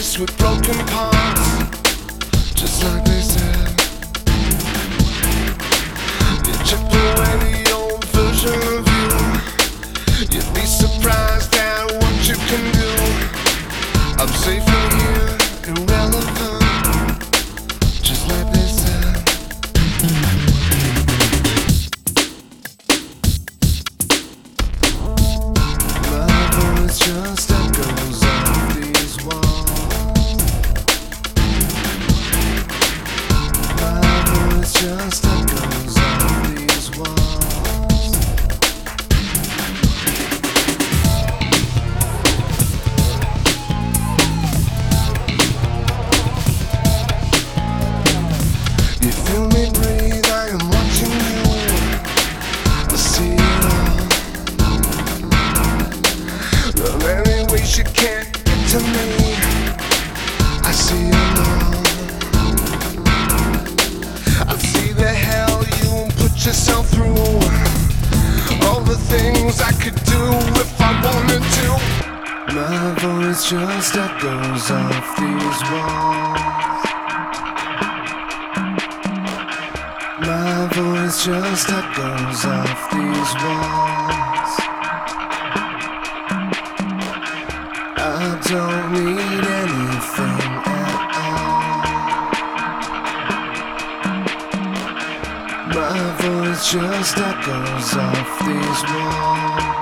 face with broken parts, just like they said. You chipped away the old version of you. You'd be surprised at what you can do. I'm safer here, irrelevant, just like they said. My voice just echoes off these walls. My voice just echoes off these walls. You feel me breathe, I am watching you. I see it all. The many ways you can't get to me, I see it all. I see the hell you put yourself through, all the things I could do if I wanted to. My voice just echoes off these walls. My voice just echoes off these walls. I don't need anything at all. My voice just echoes off these walls.